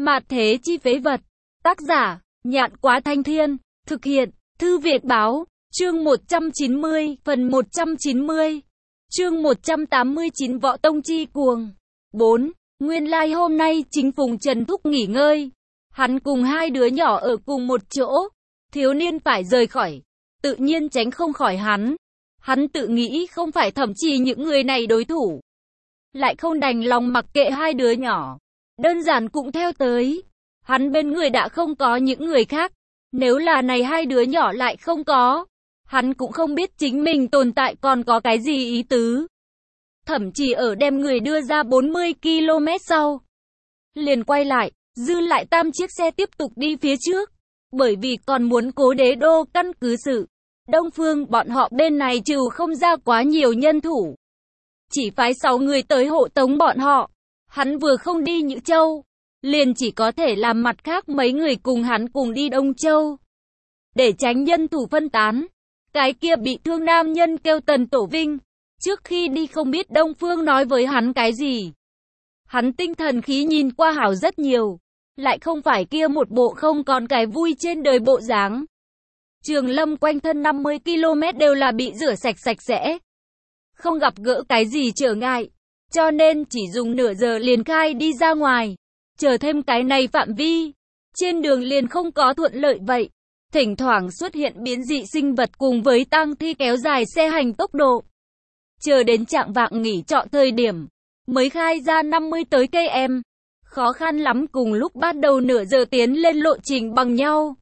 Mạt thế chi phế vật. Tác giả, Nhạn Quá Thanh Thiên. Thực hiện, Thư Việt Báo. Chương 190, phần 190. Chương 189 Võ Tông Chi Cuồng. 4. Nguyên lai hôm nay chính Phùng Trần Thúc nghỉ ngơi. Hắn cùng hai đứa nhỏ ở cùng một chỗ. Thiếu niên phải rời khỏi. Tự nhiên tránh không khỏi hắn. Hắn tự nghĩ không phải thậm chí những người này đối thủ. Lại không đành lòng mặc kệ hai đứa nhỏ. Đơn giản cũng theo tới. Hắn bên người đã không có những người khác. Nếu là này hai đứa nhỏ lại không có. Hắn cũng không biết chính mình tồn tại còn có cái gì ý tứ. Thậm chí ở đem người đưa ra 40 km sau. Liền quay lại, dư lại 8 chiếc xe tiếp tục đi phía trước. Bởi vì còn muốn cố đế đô căn cứ sự. Đông Phương bọn họ bên này trừ không ra quá nhiều nhân thủ. Chỉ phái 6 người tới hộ tống bọn họ. Hắn vừa không đi Nhữ Châu. Liền chỉ có thể làm mặt khác mấy người cùng hắn cùng đi Đông Châu. Để tránh nhân thủ phân tán. Cái kia bị thương nam nhân kêu Tần Tổ Vinh. Trước khi đi không biết Đông Phương nói với hắn cái gì. Hắn tinh thần khí nhìn qua hảo rất nhiều. Lại không phải kia một bộ không còn cái vui trên đời bộ dáng. Trường Lâm quanh thân 50 km đều là bị rửa sạch sẽ. Không gặp gỡ cái gì trở ngại. Cho nên chỉ dùng nửa giờ liền khai đi ra ngoài. Chờ thêm cái này phạm vi. Trên đường liền không có thuận lợi vậy. Thỉnh thoảng xuất hiện biến dị sinh vật cùng với tang thi kéo dài xe hành tốc độ. Chờ đến trạng vạng nghỉ trọ thời điểm. Mới khai ra 50 tới km. Khó khăn lắm cùng lúc bắt đầu nửa giờ tiến lên lộ trình bằng nhau.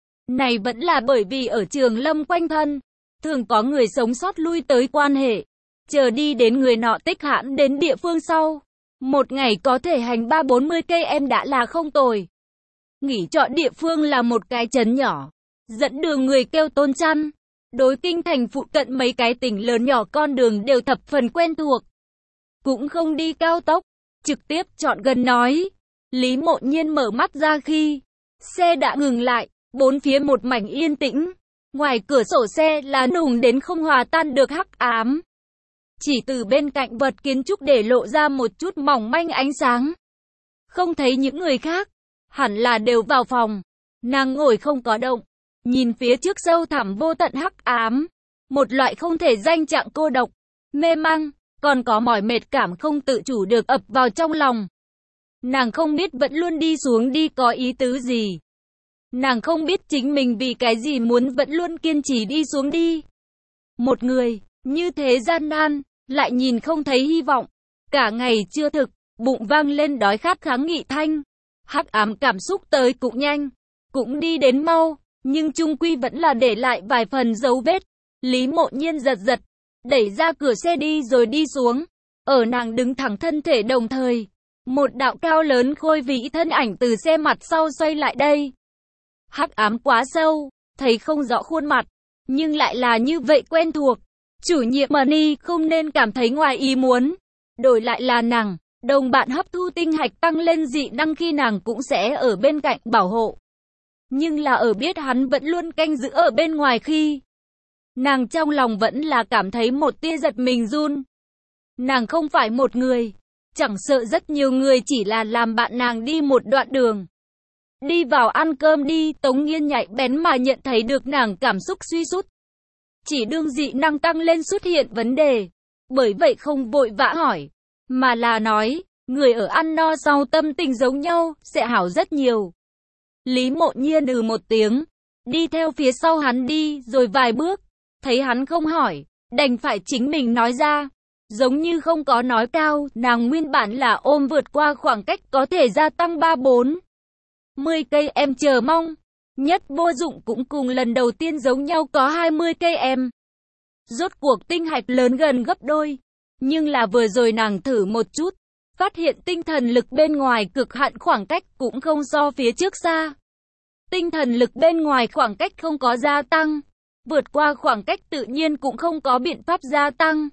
Này vẫn là bởi vì ở Trường Lâm quanh thân. Thường có người sống sót lui tới quan hệ. Chờ đi đến người nọ tích hãn đến địa phương sau. Một ngày có thể hành 3-40 km đã là không tồi. Nghỉ trọ địa phương là một cái trấn nhỏ. Dẫn đường người kêu Tôn Chăn. Đối kinh thành phụ cận mấy cái tỉnh lớn nhỏ con đường đều thập phần quen thuộc. Cũng không đi cao tốc. Trực tiếp chọn gần nói. Lý Mộ Nhiên mở mắt ra khi xe đã ngừng lại. Bốn phía một mảnh yên tĩnh. Ngoài cửa sổ xe là nùng đến không hòa tan được hắc ám. Chỉ từ bên cạnh vật kiến trúc để lộ ra một chút mỏng manh ánh sáng. Không thấy những người khác. Hẳn là đều vào phòng. Nàng ngồi không có động. Nhìn phía trước sâu thẳm vô tận hắc ám. Một loại không thể danh trạng cô độc. Mê mang. Còn có mỏi mệt cảm không tự chủ được ập vào trong lòng. Nàng không biết vẫn luôn đi xuống đi có ý tứ gì. Nàng không biết chính mình vì cái gì muốn vẫn luôn kiên trì đi xuống đi. Một người, như thế gian nan, lại nhìn không thấy hy vọng. Cả ngày chưa thực, bụng vang lên đói khát kháng nghị thanh. Hắc ám cảm xúc tới cũng nhanh, cũng đi đến mau, nhưng chung quy vẫn là để lại vài phần dấu vết. Lý Mộ Nhiên giật, đẩy ra cửa xe đi rồi đi xuống. Ở nàng đứng thẳng thân thể đồng thời, một đạo cao lớn khôi vĩ thân ảnh từ xe mặt sau xoay lại đây. Hắc ám quá sâu, thấy không rõ khuôn mặt, nhưng lại là như vậy quen thuộc. Chủ nhiệm Money không nên cảm thấy ngoài ý muốn. Đổi lại là nàng, đồng bạn hấp thu tinh hạch tăng lên dị năng khi nàng cũng sẽ ở bên cạnh bảo hộ. Nhưng là ở biết hắn vẫn luôn canh giữ ở bên ngoài khi nàng trong lòng vẫn là cảm thấy một tia giật mình run. Nàng không phải một người, chẳng sợ rất nhiều người chỉ là làm bạn nàng đi một đoạn đường. Đi vào ăn cơm đi, Tống Nghiên nhạy bén mà nhận thấy được nàng cảm xúc suy sút. Chỉ đương dị năng tăng lên xuất hiện vấn đề. Bởi vậy không vội vã hỏi, mà là nói, người ở ăn no sau tâm tình giống nhau, sẽ hảo rất nhiều. Lý Mộ Nhiên một tiếng, đi theo phía sau hắn đi, rồi vài bước, thấy hắn không hỏi, đành phải chính mình nói ra. Giống như không có nói cao, nàng nguyên bản là ôm vượt qua khoảng cách có thể gia tăng 3-4. 10 cây em chờ mong. Nhất vô dụng cũng cùng lần đầu tiên giống nhau có 20 cây em. Rốt cuộc tinh hạch lớn gần gấp đôi. Nhưng là vừa rồi nàng thử một chút. Phát hiện tinh thần lực bên ngoài cực hạn khoảng cách cũng không so phía trước xa. Tinh thần lực bên ngoài khoảng cách không có gia tăng. Vượt qua khoảng cách tự nhiên cũng không có biện pháp gia tăng.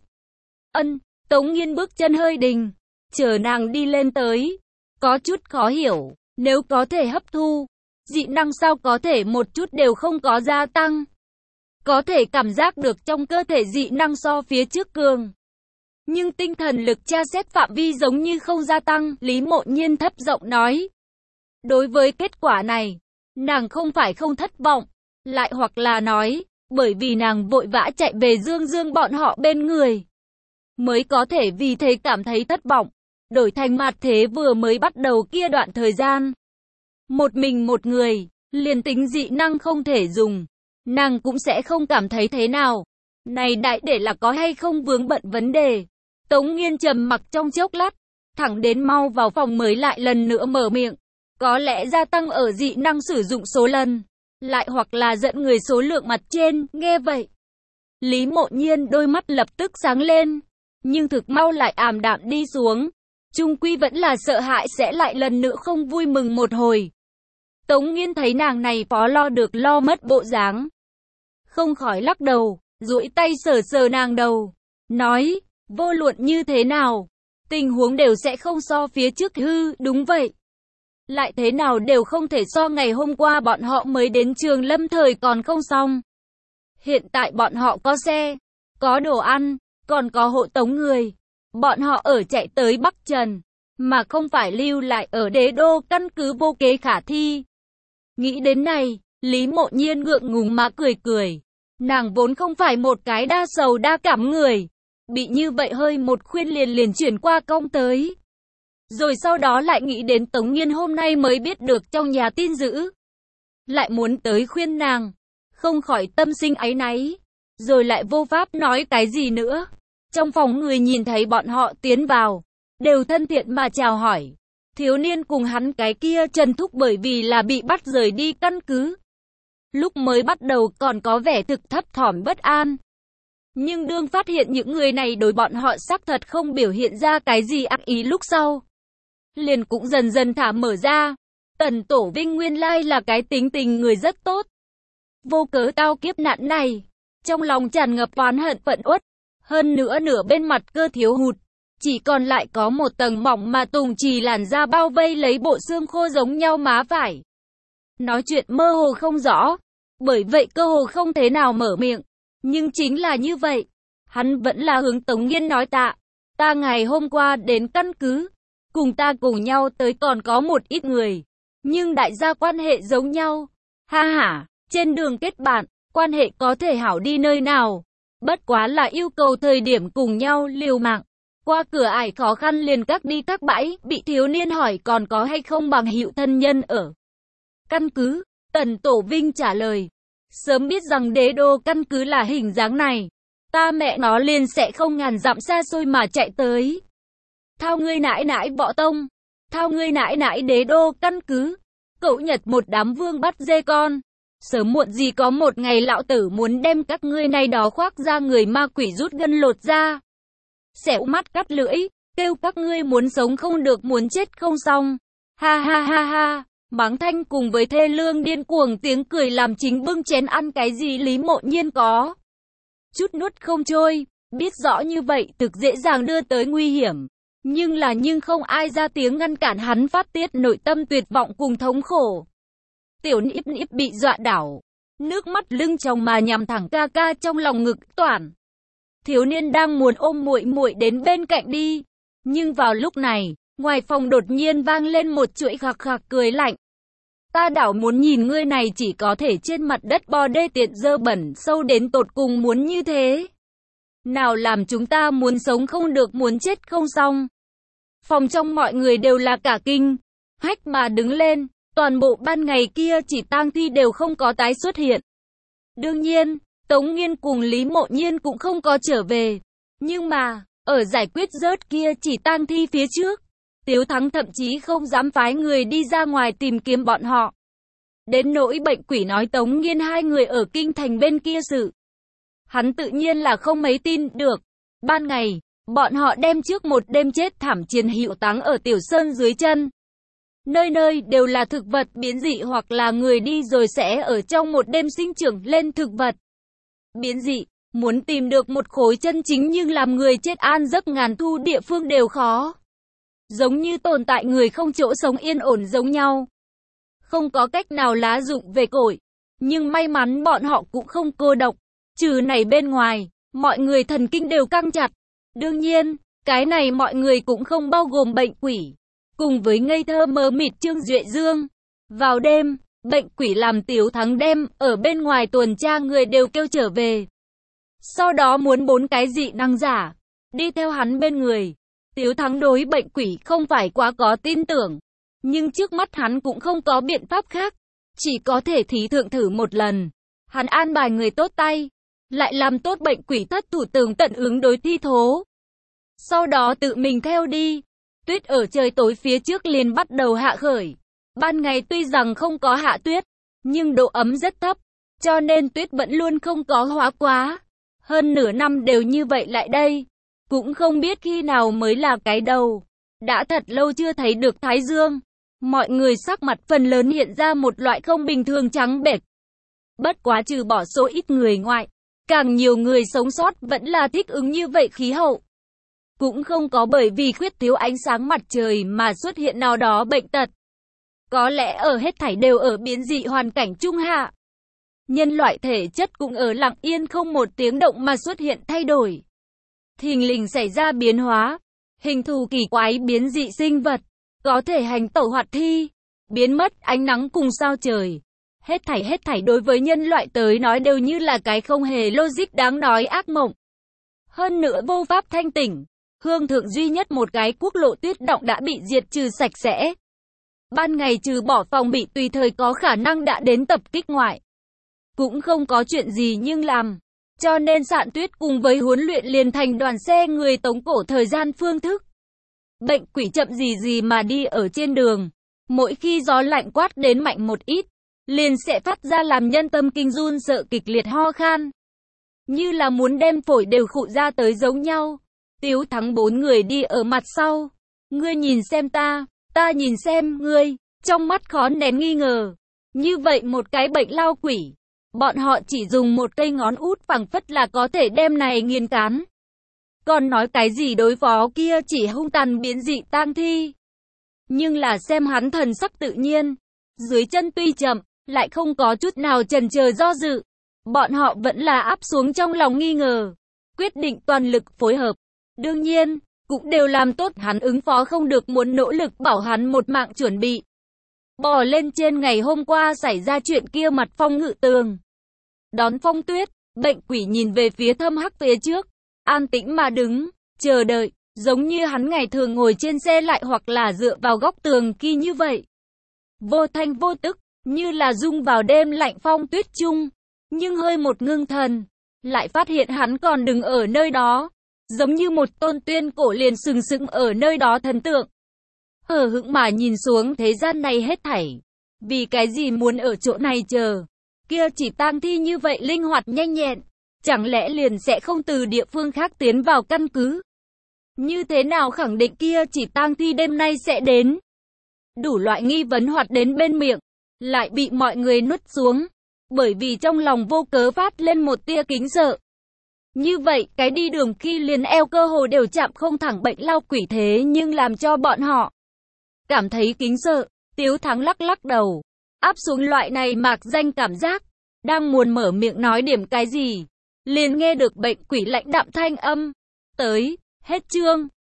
Tống Nghiên bước chân hơi đình. Chờ nàng đi lên tới. Có chút khó hiểu. Nếu có thể hấp thu, dị năng sao có thể một chút đều không có gia tăng. Có thể cảm giác được trong cơ thể dị năng so phía trước cường. Nhưng tinh thần lực tra xét phạm vi giống như không gia tăng, Lý Mộ Nhiên thấp giọng nói. Đối với kết quả này, nàng không phải không thất vọng, lại hoặc là nói, bởi vì nàng vội vã chạy về Dương Dương bọn họ bên người, mới có thể vì thế cảm thấy thất vọng. Đổi thành mặt thế vừa mới bắt đầu kia đoạn thời gian, một mình một người, liền tính dị năng không thể dùng, nàng cũng sẽ không cảm thấy thế nào. Này đại để là có hay không vướng bận vấn đề. Tống Nghiên trầm mặc trong chốc lát, thẳng đến mau vào phòng mới lại lần nữa mở miệng. Có lẽ gia tăng ở dị năng sử dụng số lần, lại hoặc là dẫn người số lượng mặt trên, nghe vậy. Lý Mộ Nhiên đôi mắt lập tức sáng lên, nhưng thực mau lại ảm đạm đi xuống. Chung quy vẫn là sợ hãi sẽ lại lần nữa không vui mừng một hồi. Tống Nghiên thấy nàng này phó lo được lo mất bộ dáng, không khỏi lắc đầu, duỗi tay sờ sờ nàng đầu, nói, vô luận như thế nào, tình huống đều sẽ không so phía trước hư, đúng vậy. Lại thế nào đều không thể so ngày hôm qua bọn họ mới đến Trường Lâm thời còn không xong. Hiện tại bọn họ có xe, có đồ ăn, còn có hộ tống người. Bọn họ ở chạy tới Bắc Trần, mà không phải lưu lại ở Đế Đô, căn cứ vô kế khả thi. Nghĩ đến này, Lý Mộ Nhiên ngượng ngùng mà cười cười. Nàng vốn không phải một cái đa sầu đa cảm người, bị như vậy hơi một khuyên liền chuyển qua công tới. Rồi sau đó lại nghĩ đến Tống Nghiên hôm nay mới biết được trong nhà tin dữ, lại muốn tới khuyên nàng, không khỏi tâm sinh áy náy, rồi lại vô pháp nói cái gì nữa. Trong phòng người nhìn thấy bọn họ tiến vào, đều thân thiện mà chào hỏi. Thiếu niên cùng hắn cái kia Trần Thúc bởi vì là bị bắt rời đi căn cứ, lúc mới bắt đầu còn có vẻ thực thấp thỏm bất an. Nhưng đương phát hiện những người này đối bọn họ xác thật không biểu hiện ra cái gì ác ý lúc sau, liền cũng dần dần thả mở ra. Tần Tổ Vinh nguyên lai là cái tính tình người rất tốt. Vô cớ tao kiếp nạn này, trong lòng tràn ngập oán hận phẫn uất. Hơn nữa nửa bên mặt cơ thiếu hụt, chỉ còn lại có một tầng mỏng mà tùng trì làn da bao vây lấy bộ xương khô giống nhau má phải. Nói chuyện mơ hồ không rõ, bởi vậy cơ hồ không thế nào mở miệng. Nhưng chính là như vậy, hắn vẫn là hướng Tống Nghiên nói ta ngày hôm qua đến căn cứ, cùng ta cùng nhau tới còn có một ít người, nhưng đại gia quan hệ giống nhau. Ha ha, trên đường kết bạn, quan hệ có thể hảo đi nơi nào. Bất quá là yêu cầu thời điểm cùng nhau liều mạng. Qua cửa ải khó khăn liền các đi các bãi, bị thiếu niên hỏi còn có hay không bằng hữu thân nhân ở căn cứ. Tần Tổ Vinh trả lời, sớm biết rằng Đế Đô căn cứ là hình dáng này, ta mẹ nó liền sẽ không ngàn dặm xa xôi mà chạy tới. Thao ngươi nãi nãi Võ Tông, thao ngươi nãi nãi Đế Đô căn cứ, cậu Nhật một đám vương bắt dê con. Sớm muộn gì có một ngày lão tử muốn đem các ngươi này đó khoác ra người ma quỷ rút gân lột ra, xẻo mắt cắt lưỡi, kêu các ngươi muốn sống không được muốn chết không xong. Ha ha ha ha, mắng thanh cùng với thê lương điên cuồng tiếng cười làm chính bưng chén ăn cái gì Lý Mộ Nhiên có chút nuốt không trôi, biết rõ như vậy thực dễ dàng đưa tới nguy hiểm. Nhưng không ai ra tiếng ngăn cản hắn phát tiết nội tâm tuyệt vọng cùng thống khổ. Tiểu Niếp Niếp bị dọa đảo, nước mắt lưng tròng mà nhằm thẳng ca ca trong lòng ngực toản. Thiếu niên đang muốn ôm muội muội đến bên cạnh đi, nhưng vào lúc này, ngoài phòng đột nhiên vang lên một chuỗi khạc khạc cười lạnh. Ta đảo muốn nhìn ngươi này chỉ có thể trên mặt đất bò đê tiện dơ bẩn sâu đến tột cùng muốn như thế. Nào làm chúng ta muốn sống không được muốn chết không xong. Phòng trong mọi người đều là cả kinh, hách mà đứng lên. Toàn bộ ban ngày kia chỉ tang thi đều không có tái xuất hiện. Đương nhiên, Tống Nghiên cùng Lý Mộ Nhiên cũng không có trở về. Nhưng mà, ở giải quyết rớt kia chỉ tang thi phía trước, Tiếu Thắng thậm chí không dám phái người đi ra ngoài tìm kiếm bọn họ. Đến nỗi bệnh quỷ nói Tống Nghiên hai người ở kinh thành bên kia sự, hắn tự nhiên là không mấy tin được. Ban ngày, bọn họ đem trước một đêm chết thảm chiến hiệu táng ở Tiểu Sơn dưới chân. Nơi nơi đều là thực vật biến dị hoặc là người đi rồi sẽ ở trong một đêm sinh trưởng lên thực vật biến dị. Muốn tìm được một khối chân chính nhưng làm người chết an giấc ngàn thu địa phương đều khó. Giống như tồn tại người không chỗ sống yên ổn giống nhau. Không có cách nào lá dụng về cội. Nhưng may mắn bọn họ cũng không cô độc. Trừ này bên ngoài, mọi người thần kinh đều căng chặt. Đương nhiên, cái này mọi người cũng không bao gồm bệnh quỷ. Cùng với ngây thơ mờ mịt Trương Duệ Dương, Vào đêm, bệnh quỷ làm Tiếu Thắng đem ở bên ngoài tuần tra người đều kêu trở về. Sau đó muốn 4 cái dị năng giả đi theo hắn bên người. Tiếu Thắng đối bệnh quỷ không phải quá có tin tưởng, nhưng trước mắt hắn cũng không có biện pháp khác, chỉ có thể thí thượng thử một lần. Hắn an bài người tốt tay, lại làm tốt bệnh quỷ thất thủ tường tận ứng đối thi thố. Sau đó tự mình theo đi. Tuyết ở trời tối phía trước liền bắt đầu hạ khởi. Ban ngày tuy rằng không có hạ tuyết, nhưng độ ấm rất thấp, cho nên tuyết vẫn luôn không có hóa quá. Hơn nửa năm đều như vậy lại đây, cũng không biết khi nào mới là cái đầu. Đã thật lâu chưa thấy được thái dương, mọi người sắc mặt phần lớn hiện ra một loại không bình thường trắng bệch. Bất quá trừ bỏ số ít người ngoại, càng nhiều người sống sót vẫn là thích ứng như vậy khí hậu. Cũng không có bởi vì khuyết thiếu ánh sáng mặt trời mà xuất hiện nào đó bệnh tật. Có lẽ ở hết thảy đều ở biến dị hoàn cảnh trung hạ. Nhân loại thể chất cũng ở lặng yên không một tiếng động mà xuất hiện thay đổi. Thình lình xảy ra biến hóa, hình thù kỳ quái biến dị sinh vật, có thể hành tẩu hoạt thi, biến mất ánh nắng cùng sao trời. Hết thảy đối với nhân loại tới nói đều như là cái không hề logic đáng nói ác mộng. Hơn nữa vô pháp thanh tỉnh, hương thượng duy nhất một cái quốc lộ tuyết động đã bị diệt trừ sạch sẽ. Ban ngày trừ bỏ phòng bị tùy thời có khả năng đã đến tập kích ngoại, cũng không có chuyện gì nhưng làm. Cho nên Sạn Tuyết cùng với huấn luyện liền thành đoàn xe người tống cổ thời gian phương thức. Bệnh quỷ chậm gì mà đi ở trên đường. Mỗi khi gió lạnh quát đến mạnh một ít, liền sẽ phát ra làm nhân tâm kinh run sợ kịch liệt ho khan. Như là muốn đem phổi đều khụ ra tới giống nhau. Tiếu Thắng 4 người đi ở mặt sau. Ngươi nhìn xem ta nhìn xem ngươi, trong mắt khó nén nghi ngờ. Như vậy một cái bệnh lao quỷ, bọn họ chỉ dùng một cây ngón út phẳng phất là có thể đem này nghiền cán. Còn nói cái gì đối phó kia chỉ hung tàn biến dị tang thi. Nhưng là xem hắn thần sắc tự nhiên, dưới chân tuy chậm, lại không có chút nào chần chờ do dự. Bọn họ vẫn là áp xuống trong lòng nghi ngờ, quyết định toàn lực phối hợp. Đương nhiên, cũng đều làm tốt hắn ứng phó không được muốn nỗ lực bảo hắn một mạng chuẩn bị. Bò lên trên ngày hôm qua xảy ra chuyện kia mặt Phong Ngự Tường. Đón Phong Tuyết, bệnh quỷ nhìn về phía Thâm Hắc phía trước, an tĩnh mà đứng, chờ đợi, giống như hắn ngày thường ngồi trên xe lại hoặc là dựa vào góc tường kia như vậy. Vô thanh vô tức, như là rung vào đêm lạnh phong tuyết chung, nhưng hơi một ngưng thần, lại phát hiện hắn còn đứng ở nơi đó, giống như một tôn tuyên cổ liền sừng sững ở nơi đó thần tượng. Hờ hững mà nhìn xuống thế gian này hết thảy, vì cái gì muốn ở chỗ này chờ, kia chỉ tang thi như vậy linh hoạt nhanh nhẹn, chẳng lẽ liền sẽ không từ địa phương khác tiến vào căn cứ? Như thế nào khẳng định kia chỉ tang thi đêm nay sẽ đến? Đủ loại nghi vấn hoạt đến bên miệng, lại bị mọi người nuốt xuống, bởi vì trong lòng vô cớ phát lên một tia kính sợ. Như vậy, cái đi đường khi liền eo cơ hồ đều chạm không thẳng bệnh lao quỷ thế nhưng làm cho bọn họ cảm thấy kính sợ. Tiếu Thắng lắc lắc đầu, áp xuống loại này mạc danh cảm giác, đang muốn mở miệng nói điểm cái gì, liền nghe được bệnh quỷ lãnh đạm thanh âm. Tới, hết chương.